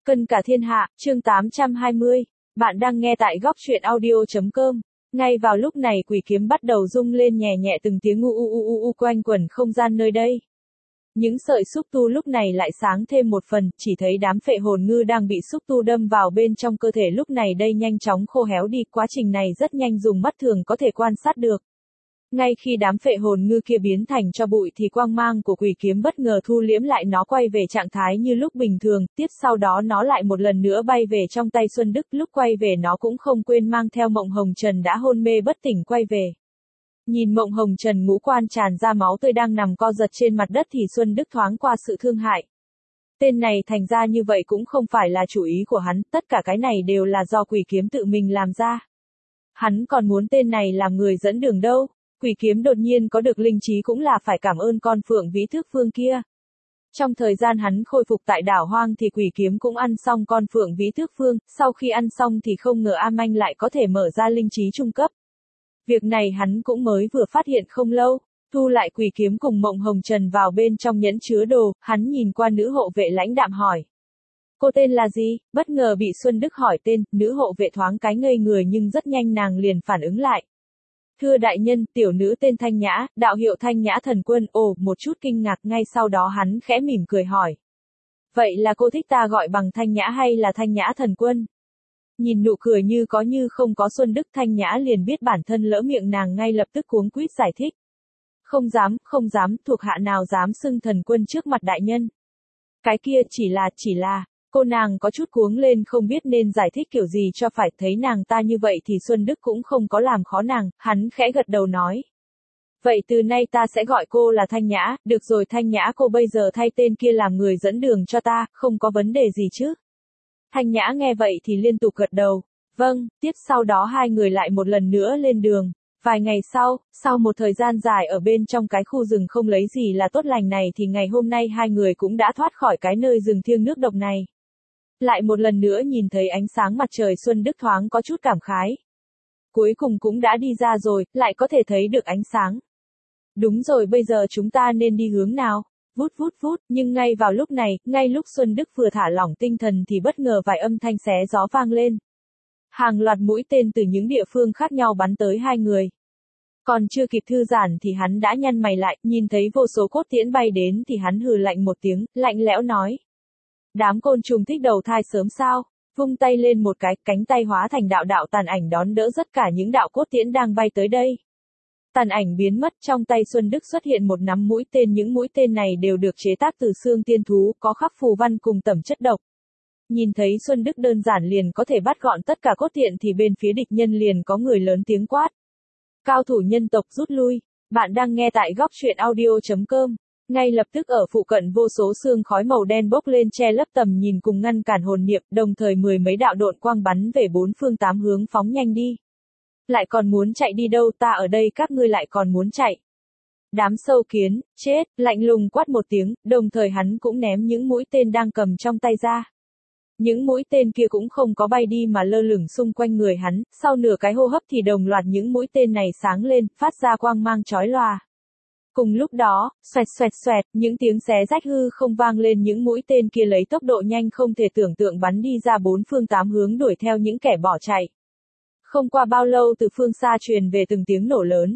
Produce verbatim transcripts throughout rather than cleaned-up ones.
Cân cả thiên hạ, chương tám trăm hai mươi. Bạn đang nghe tại góc truyện audio.com. Ngay vào lúc này quỷ kiếm bắt đầu rung lên nhẹ nhẹ từng tiếng u u u u u quanh quẩn không gian nơi đây. Những sợi xúc tu lúc này lại sáng thêm một phần, chỉ thấy đám phệ hồn ngư đang bị xúc tu đâm vào bên trong cơ thể lúc này đây nhanh chóng khô héo đi, quá trình này rất nhanh dùng mắt thường có thể quan sát được. Ngay khi đám phệ hồn ngư kia biến thành cho bụi thì quang mang của quỷ kiếm bất ngờ thu liễm lại, nó quay về trạng thái như lúc bình thường, tiếp sau đó nó lại một lần nữa bay về trong tay Xuân Đức, lúc quay về nó cũng không quên mang theo Mộng Hồng Trần đã hôn mê bất tỉnh quay về. Nhìn Mộng Hồng Trần ngũ quan tràn ra máu tươi đang nằm co giật trên mặt đất thì Xuân Đức thoáng qua sự thương hại. Tên này thành ra như vậy cũng không phải là chủ ý của hắn, tất cả cái này đều là do quỷ kiếm tự mình làm ra. Hắn còn muốn tên này làm người dẫn đường đâu. Quỷ kiếm đột nhiên có được linh trí cũng là phải cảm ơn con phượng vĩ thước phương kia. Trong thời gian hắn khôi phục tại đảo hoang thì quỷ kiếm cũng ăn xong con phượng vĩ thước phương, sau khi ăn xong thì không ngờ A Manh lại có thể mở ra linh trí trung cấp. Việc này hắn cũng mới vừa phát hiện không lâu, thu lại quỷ kiếm cùng Mộng Hồng Trần vào bên trong nhẫn chứa đồ, hắn nhìn qua nữ hộ vệ lãnh đạm hỏi. Cô tên là gì? Bất ngờ bị Xuân Đức hỏi tên, nữ hộ vệ thoáng cái ngây người nhưng rất nhanh nàng liền phản ứng lại. Thưa đại nhân, tiểu nữ tên Thanh Nhã, đạo hiệu Thanh Nhã Thần Quân. Ồ, một chút kinh ngạc, ngay sau đó hắn khẽ mỉm cười hỏi. Vậy là cô thích ta gọi bằng Thanh Nhã hay là Thanh Nhã Thần Quân? Nhìn nụ cười như có như không có Xuân Đức, Thanh Nhã liền biết bản thân lỡ miệng, nàng ngay lập tức cuống quýt giải thích. Không dám, không dám, thuộc hạ nào dám xưng thần quân trước mặt đại nhân. Cái kia chỉ là, chỉ là... Cô nàng có chút cuống lên không biết nên giải thích kiểu gì cho phải, thấy nàng ta như vậy thì Xuân Đức cũng không có làm khó nàng, hắn khẽ gật đầu nói. Vậy từ nay ta sẽ gọi cô là Thanh Nhã, được rồi Thanh Nhã, cô bây giờ thay tên kia làm người dẫn đường cho ta, không có vấn đề gì chứ. Thanh Nhã nghe vậy thì liên tục gật đầu. Vâng, tiếp sau đó hai người lại một lần nữa lên đường. Vài ngày sau, sau một thời gian dài ở bên trong cái khu rừng không lấy gì là tốt lành này thì ngày hôm nay hai người cũng đã thoát khỏi cái nơi rừng thiêng nước độc này. Lại một lần nữa nhìn thấy ánh sáng mặt trời, Xuân Đức thoáng có chút cảm khái. Cuối cùng cũng đã đi ra rồi, lại có thể thấy được ánh sáng. Đúng rồi, bây giờ chúng ta nên đi hướng nào? Vút vút vút, nhưng ngay vào lúc này, ngay lúc Xuân Đức vừa thả lỏng tinh thần thì bất ngờ vài âm thanh xé gió vang lên. Hàng loạt mũi tên từ những địa phương khác nhau bắn tới hai người. Còn chưa kịp thư giãn thì hắn đã nhăn mày lại, nhìn thấy vô số cốt tiễn bay đến thì hắn hừ lạnh một tiếng, lạnh lẽo nói. Đám côn trùng thích đầu thai sớm sao? Vung tay lên một cái, cánh tay hóa thành đạo đạo tàn ảnh đón đỡ tất cả những đạo cốt tiễn đang bay tới đây. Tàn ảnh biến mất, trong tay Xuân Đức xuất hiện một nắm mũi tên, những mũi tên này đều được chế tác từ xương tiên thú, có khắc phù văn cùng tẩm chất độc. Nhìn thấy Xuân Đức đơn giản liền có thể bắt gọn tất cả cốt tiễn thì bên phía địch nhân liền có người lớn tiếng quát. Cao thủ nhân tộc rút lui. Bạn đang nghe tại góc truyện audio.com. Ngay lập tức ở phụ cận vô số sương khói màu đen bốc lên che lấp tầm nhìn cùng ngăn cản hồn niệm, đồng thời mười mấy đạo độn quang bắn về bốn phương tám hướng phóng nhanh đi. Lại còn muốn chạy đi đâu, ta ở đây các ngươi lại còn muốn chạy. Đám sâu kiến, chết, lạnh lùng quát một tiếng, đồng thời hắn cũng ném những mũi tên đang cầm trong tay ra. Những mũi tên kia cũng không có bay đi mà lơ lửng xung quanh người hắn, sau nửa cái hô hấp thì đồng loạt những mũi tên này sáng lên, phát ra quang mang chói lòa. Cùng lúc đó, xoẹt xoẹt xoẹt, những tiếng xé rách hư không vang lên, những mũi tên kia lấy tốc độ nhanh không thể tưởng tượng bắn đi ra bốn phương tám hướng đuổi theo những kẻ bỏ chạy. Không qua bao lâu từ phương xa truyền về từng tiếng nổ lớn.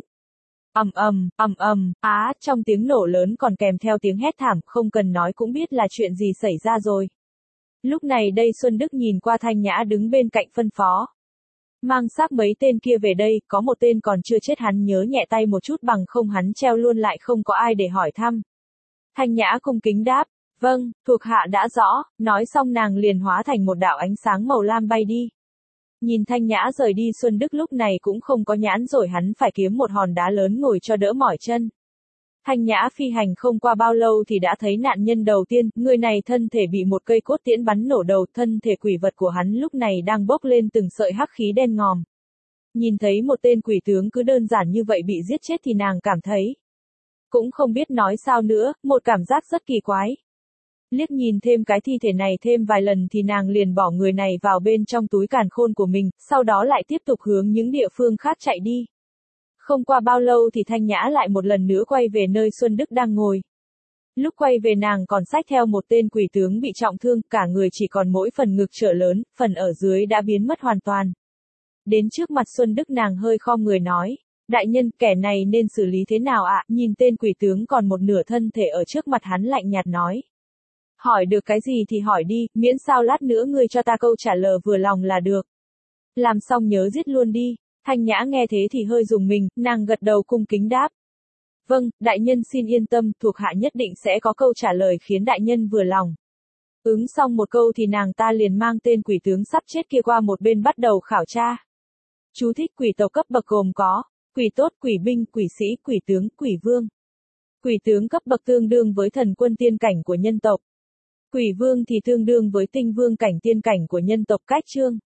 Ầm ầm, ầm ầm, á, trong tiếng nổ lớn còn kèm theo tiếng hét thảm, không cần nói cũng biết là chuyện gì xảy ra rồi. Lúc này đây Xuân Đức nhìn qua Thanh Nhã đứng bên cạnh phân phó. Mang xác mấy tên kia về đây, có một tên còn chưa chết, hắn nhớ nhẹ tay một chút bằng không hắn treo luôn lại không có ai để hỏi thăm. Thanh Nhã cung kính đáp, vâng, thuộc hạ đã rõ, nói xong nàng liền hóa thành một đạo ánh sáng màu lam bay đi. Nhìn Thanh Nhã rời đi, Xuân Đức lúc này cũng không có nhãn rồi, hắn phải kiếm một hòn đá lớn ngồi cho đỡ mỏi chân. Thanh Nhã phi hành không qua bao lâu thì đã thấy nạn nhân đầu tiên, người này thân thể bị một cây cốt tiễn bắn nổ đầu, thân thể quỷ vật của hắn lúc này đang bốc lên từng sợi hắc khí đen ngòm. Nhìn thấy một tên quỷ tướng cứ đơn giản như vậy bị giết chết thì nàng cảm thấy cũng không biết nói sao nữa, một cảm giác rất kỳ quái. Liếc nhìn thêm cái thi thể này thêm vài lần thì nàng liền bỏ người này vào bên trong túi càn khôn của mình, sau đó lại tiếp tục hướng những địa phương khác chạy đi. Không qua bao lâu thì Thanh Nhã lại một lần nữa quay về nơi Xuân Đức đang ngồi. Lúc quay về nàng còn xách theo một tên quỷ tướng bị trọng thương, cả người chỉ còn mỗi phần ngực trở lớn, phần ở dưới đã biến mất hoàn toàn. Đến trước mặt Xuân Đức nàng hơi khom người nói, đại nhân, kẻ này nên xử lý thế nào ạ? Nhìn tên quỷ tướng còn một nửa thân thể ở trước mặt hắn lạnh nhạt nói. Hỏi được cái gì thì hỏi đi, miễn sao lát nữa ngươi cho ta câu trả lời vừa lòng là được. Làm xong nhớ giết luôn đi. Thanh Nhã nghe thế thì hơi rùng mình, nàng gật đầu cung kính đáp. Vâng, đại nhân xin yên tâm, thuộc hạ nhất định sẽ có câu trả lời khiến đại nhân vừa lòng. Ứng xong một câu thì nàng ta liền mang tên quỷ tướng sắp chết kia qua một bên bắt đầu khảo tra. Chú thích: quỷ tộc cấp bậc gồm có quỷ tốt, quỷ binh, quỷ sĩ, quỷ tướng, quỷ vương. Quỷ tướng cấp bậc tương đương với thần quân tiên cảnh của nhân tộc. Quỷ vương thì tương đương với tinh vương cảnh tiên cảnh của nhân tộc. Cách chương